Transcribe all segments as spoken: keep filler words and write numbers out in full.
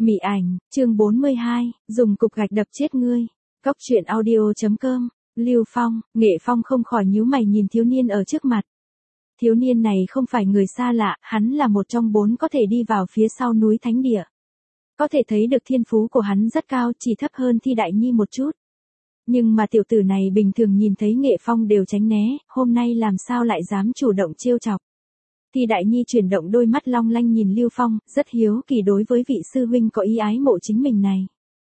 Mị ảnh, chương bốn mươi hai, dùng cục gạch đập chết ngươi. Cóc truyện audio chấm com. Lưu Phong, Nghệ Phong không khỏi nhíu mày nhìn thiếu niên ở trước mặt. Thiếu niên này không phải người xa lạ, hắn là một trong bốn có thể đi vào phía sau núi thánh địa. Có thể thấy được thiên phú của hắn rất cao, chỉ thấp hơn Thi Đại Nhi một chút. Nhưng mà tiểu tử này bình thường nhìn thấy Nghệ Phong đều tránh né, hôm nay làm sao lại dám chủ động trêu chọc. Thi Đại Nhi chuyển động đôi mắt long lanh nhìn Lưu Phong, rất hiếu kỳ đối với vị sư huynh có ý ái mộ chính mình này.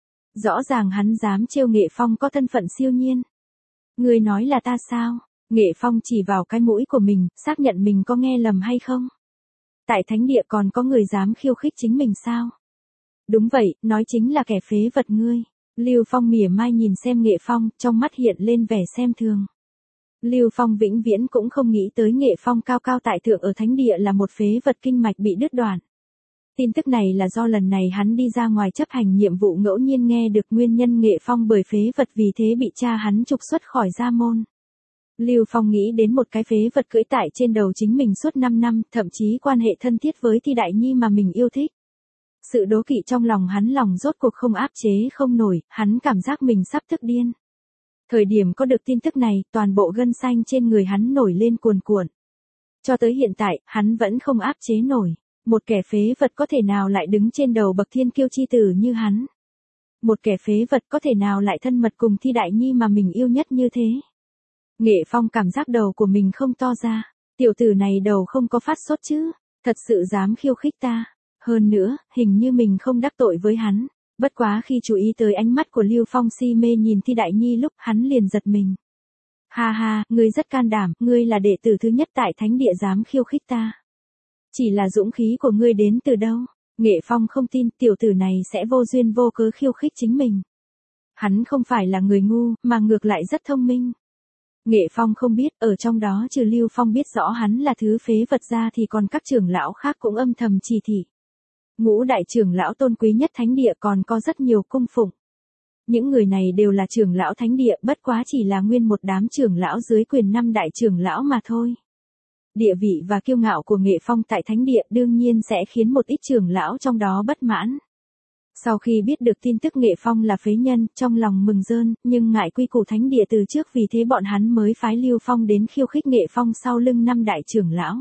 Rõ ràng hắn dám trêu Nghệ Phong có thân phận siêu nhiên. Người nói là ta sao? Nghệ Phong chỉ vào cái mũi của mình, xác nhận mình có nghe lầm hay không? Tại thánh địa còn có người dám khiêu khích chính mình sao? Đúng vậy, nói chính là kẻ phế vật ngươi. Lưu Phong mỉa mai nhìn xem Nghệ Phong, trong mắt hiện lên vẻ xem thường. Lưu Phong vĩnh viễn cũng không nghĩ tới Nghệ Phong cao cao tại thượng ở thánh địa là một phế vật kinh mạch bị đứt đoạn. Tin tức này là do lần này hắn đi ra ngoài chấp hành nhiệm vụ ngẫu nhiên nghe được nguyên nhân Nghệ Phong bởi phế vật vì thế bị cha hắn trục xuất khỏi gia môn. Lưu Phong nghĩ đến một cái phế vật cưỡi tại trên đầu chính mình suốt năm năm, thậm chí quan hệ thân thiết với Thi Đại Nhi mà mình yêu thích. Sự đố kỵ trong lòng hắn lòng rốt cuộc không áp chế không nổi, hắn cảm giác mình sắp tức điên. Thời điểm có được tin tức này, toàn bộ gân xanh trên người hắn nổi lên cuồn cuộn. Cho tới hiện tại, hắn vẫn không áp chế nổi. Một kẻ phế vật có thể nào lại đứng trên đầu bậc thiên kiêu chi tử như hắn. Một kẻ phế vật có thể nào lại thân mật cùng Thi Đại Nhi mà mình yêu nhất như thế. Nghệ Phong cảm giác đầu của mình không to ra. Tiểu tử này đầu không có phát sốt chứ. Thật sự dám khiêu khích ta. Hơn nữa, hình như mình không đắc tội với hắn. Bất quá khi chú ý tới ánh mắt của Lưu Phong si mê nhìn Thi Đại Nhi lúc hắn liền giật mình. Ha ha, ngươi rất can đảm, ngươi là đệ tử thứ nhất tại thánh địa dám khiêu khích ta. Chỉ là dũng khí của ngươi đến từ đâu? Nghệ Phong không tin tiểu tử này sẽ vô duyên vô cớ khiêu khích chính mình. Hắn không phải là người ngu, mà ngược lại rất thông minh. Nghệ Phong không biết, ở trong đó trừ Lưu Phong biết rõ hắn là thứ phế vật ra thì còn các trưởng lão khác cũng âm thầm chỉ thị. Ngũ đại trưởng lão tôn quý nhất thánh địa còn có rất nhiều cung phụng. Những người này đều là trưởng lão thánh địa, bất quá chỉ là nguyên một đám trưởng lão dưới quyền năm đại trưởng lão mà thôi. Địa vị và kiêu ngạo của Nghệ Phong tại thánh địa đương nhiên sẽ khiến một ít trưởng lão trong đó bất mãn. Sau khi biết được tin tức Nghệ Phong là phế nhân, trong lòng mừng rơn, nhưng ngại quy củ thánh địa từ trước vì thế bọn hắn mới phái Lưu Phong đến khiêu khích Nghệ Phong sau lưng năm đại trưởng lão.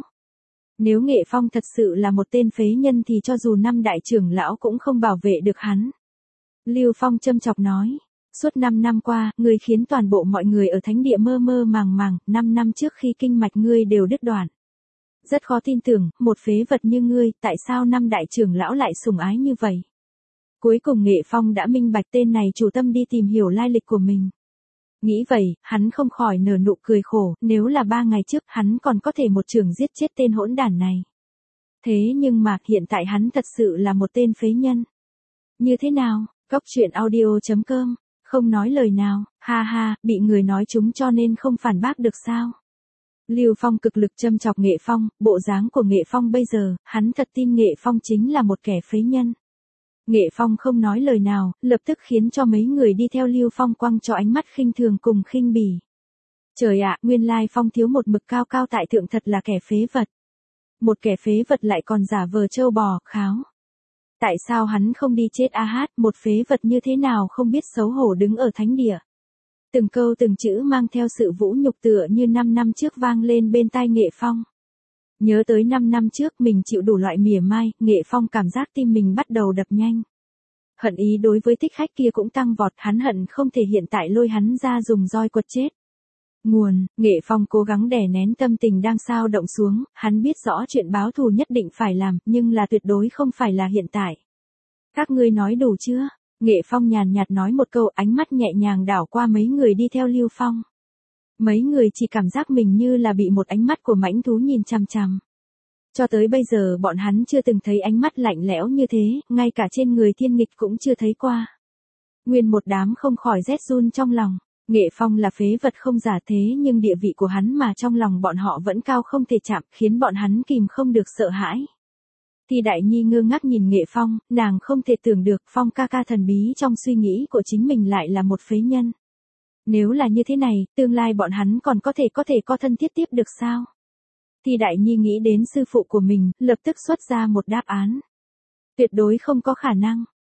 Nếu Nghệ Phong thật sự là một tên phế nhân thì cho dù năm đại trưởng lão cũng không bảo vệ được hắn. Lưu Phong châm chọc nói, suốt năm năm qua, ngươi khiến toàn bộ mọi người ở thánh địa mơ mơ màng màng, năm năm trước khi kinh mạch ngươi đều đứt đoạn. Rất khó tin tưởng, một phế vật như ngươi, tại sao năm đại trưởng lão lại sủng ái như vậy? Cuối cùng Nghệ Phong đã minh bạch tên này chủ tâm đi tìm hiểu lai lịch của mình. Nghĩ vậy, hắn không khỏi nở nụ cười khổ, nếu là ba ngày trước hắn còn có thể một trường giết chết tên hỗn đản này. Thế nhưng mà, hiện tại hắn thật sự là một tên phế nhân. Như thế nào? Cóc truyện audio chấm com. Không nói lời nào, ha ha, bị người nói chúng cho nên không phản bác được sao? Lưu Phong cực lực châm chọc Nghệ Phong, bộ dáng của Nghệ Phong bây giờ, hắn thật tin Nghệ Phong chính là một kẻ phế nhân. Nghệ Phong không nói lời nào, lập tức khiến cho mấy người đi theo Lưu Phong quăng cho ánh mắt khinh thường cùng khinh bỉ. Trời ạ, nguyên lai Phong thiếu một mực cao cao tại thượng thật là kẻ phế vật. Một kẻ phế vật lại còn giả vờ trâu bò, kháo. Tại sao hắn không đi chết a hát, một phế vật như thế nào không biết xấu hổ đứng ở thánh địa. Từng câu từng chữ mang theo sự vũ nhục tựa như năm năm trước vang lên bên tai Nghệ Phong. Nhớ tới năm năm trước mình chịu đủ loại mỉa mai, Nghệ Phong cảm giác tim mình bắt đầu đập nhanh. Hận ý đối với thích khách kia cũng tăng vọt, hắn hận không thể hiện tại lôi hắn ra dùng roi quật chết. Nguồn, Nghệ Phong cố gắng đè nén tâm tình đang sao động xuống, hắn biết rõ chuyện báo thù nhất định phải làm, nhưng là tuyệt đối không phải là hiện tại. Các ngươi nói đủ chưa? Nghệ Phong nhàn nhạt nói một câu, ánh mắt nhẹ nhàng đảo qua mấy người đi theo Lưu Phong. Mấy người chỉ cảm giác mình như là bị một ánh mắt của mãnh thú nhìn chằm chằm. Cho tới bây giờ bọn hắn chưa từng thấy ánh mắt lạnh lẽo như thế, ngay cả trên người thiên nghịch cũng chưa thấy qua. Nguyên một đám không khỏi rét run trong lòng. Nghệ Phong là phế vật không giả thế nhưng địa vị của hắn mà trong lòng bọn họ vẫn cao không thể chạm, khiến bọn hắn kìm không được sợ hãi. Thi Đại Nhi ngơ ngác nhìn Nghệ Phong, nàng không thể tưởng được Phong ca ca thần bí trong suy nghĩ của chính mình lại là một phế nhân. Nếu là như thế này, tương lai bọn hắn còn có thể có thể có thân thiết tiếp được sao? Thi Đại Nhi nghĩ đến sư phụ của mình, lập tức xuất ra một đáp án. Tuyệt đối không có khả năng.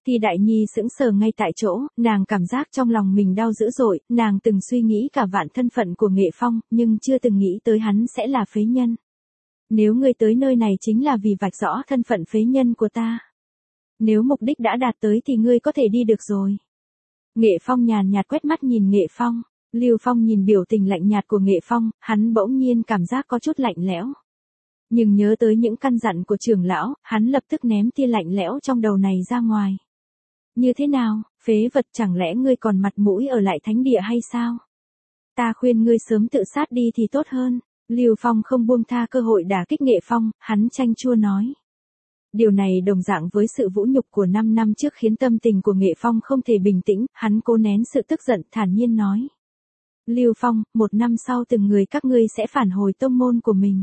Thi Đại Nhi sững sờ ngay tại chỗ, nàng cảm giác trong lòng mình đau dữ dội, nàng từng suy nghĩ cả vạn thân phận của Nghệ Phong, nhưng chưa từng nghĩ tới hắn sẽ là phế nhân. Nếu ngươi tới nơi này chính là vì vạch rõ thân phận phế nhân của ta. Nếu mục đích đã đạt tới thì ngươi có thể đi được rồi. Nghệ Phong nhàn nhạt quét mắt nhìn Nghệ Phong. Lưu Phong nhìn biểu tình lạnh nhạt của Nghệ Phong, hắn bỗng nhiên cảm giác có chút lạnh lẽo. Nhưng nhớ tới những căn dặn của trưởng lão, hắn lập tức ném tia lạnh lẽo trong đầu này ra ngoài. Như thế nào, phế vật, chẳng lẽ ngươi còn mặt mũi ở lại thánh địa hay sao? Ta khuyên ngươi sớm tự sát đi thì tốt hơn. Lưu Phong không buông tha cơ hội đả kích Nghệ Phong, hắn chanh chua nói. Điều này đồng dạng với sự vũ nhục của năm năm trước khiến tâm tình của Nghệ Phong không thể bình tĩnh, hắn cố nén sự tức giận, thản nhiên nói. Lưu Phong, một năm sau từng người các ngươi sẽ phản hồi tông môn của mình.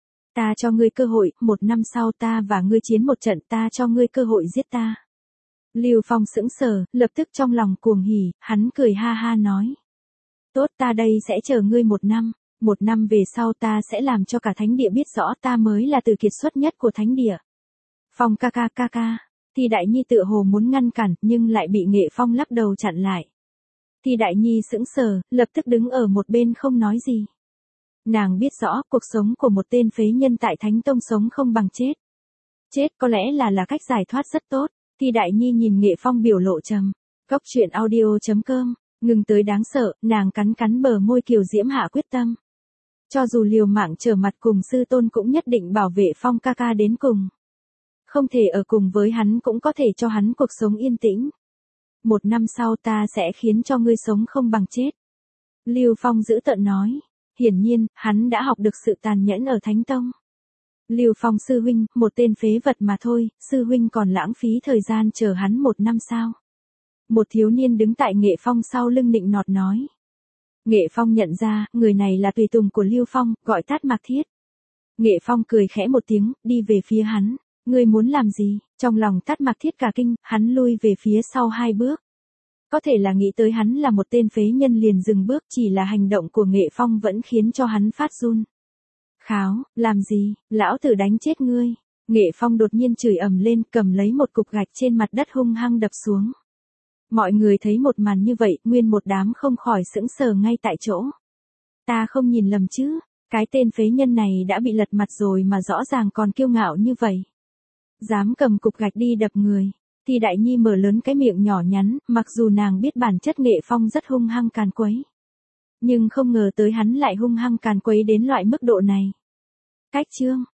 Ta cho ngươi cơ hội, một năm sau ta và ngươi chiến một trận, ta cho ngươi cơ hội giết ta. Lưu Phong sững sờ, lập tức trong lòng cuồng hỉ, hắn cười ha ha nói. Tốt, ta đây sẽ chờ ngươi một năm, một năm về sau ta sẽ làm cho cả thánh địa biết rõ ta mới là từ kiệt xuất nhất của thánh địa. Phong ca ca ca ca, Thi Đại Nhi tựa hồ muốn ngăn cản, nhưng lại bị Nghệ Phong lắc đầu chặn lại. Thi Đại Nhi sững sờ, lập tức đứng ở một bên không nói gì. Nàng biết rõ cuộc sống của một tên phế nhân tại Thánh Tông sống không bằng chết. Chết có lẽ là là cách giải thoát rất tốt. Thi Đại Nhi nhìn Nghệ Phong biểu lộ trầm. Cốc truyện audio chấm com, ngừng tới đáng sợ, nàng cắn cắn bờ môi kiều diễm hạ quyết tâm. Cho dù liều mạng trở mặt cùng sư tôn cũng nhất định bảo vệ Phong ca ca đến cùng. Không thể ở cùng với hắn cũng có thể cho hắn cuộc sống yên tĩnh. Một năm sau ta sẽ khiến cho ngươi sống không bằng chết. Lưu Phong giữ tợn nói. Hiển nhiên, hắn đã học được sự tàn nhẫn ở Thánh Tông. Lưu Phong sư huynh, một tên phế vật mà thôi, sư huynh còn lãng phí thời gian chờ hắn một năm sao. Một thiếu niên đứng tại Nghệ Phong sau lưng nịnh nọt nói. Nghệ Phong nhận ra, người này là tùy tùng của Lưu Phong, gọi tắt Mạc Thiết. Nghệ Phong cười khẽ một tiếng, đi về phía hắn. Ngươi muốn làm gì? Trong lòng tắt Mạc Thiết cả kinh, hắn lui về phía sau hai bước. Có thể là nghĩ tới hắn là một tên phế nhân liền dừng bước, chỉ là hành động của Nghệ Phong vẫn khiến cho hắn phát run. Kháo, làm gì, lão tử đánh chết ngươi. Nghệ Phong đột nhiên chửi ầm lên, cầm lấy một cục gạch trên mặt đất hung hăng đập xuống. Mọi người thấy một màn như vậy, nguyên một đám không khỏi sững sờ ngay tại chỗ. Ta không nhìn lầm chứ, cái tên phế nhân này đã bị lật mặt rồi mà rõ ràng còn kiêu ngạo như vậy. Dám cầm cục gạch đi đập người. Thì Đại Nhi mở lớn cái miệng nhỏ nhắn, mặc dù nàng biết bản chất Nghệ Phong rất hung hăng càn quấy. Nhưng không ngờ tới hắn lại hung hăng càn quấy đến loại mức độ này. Cách chương.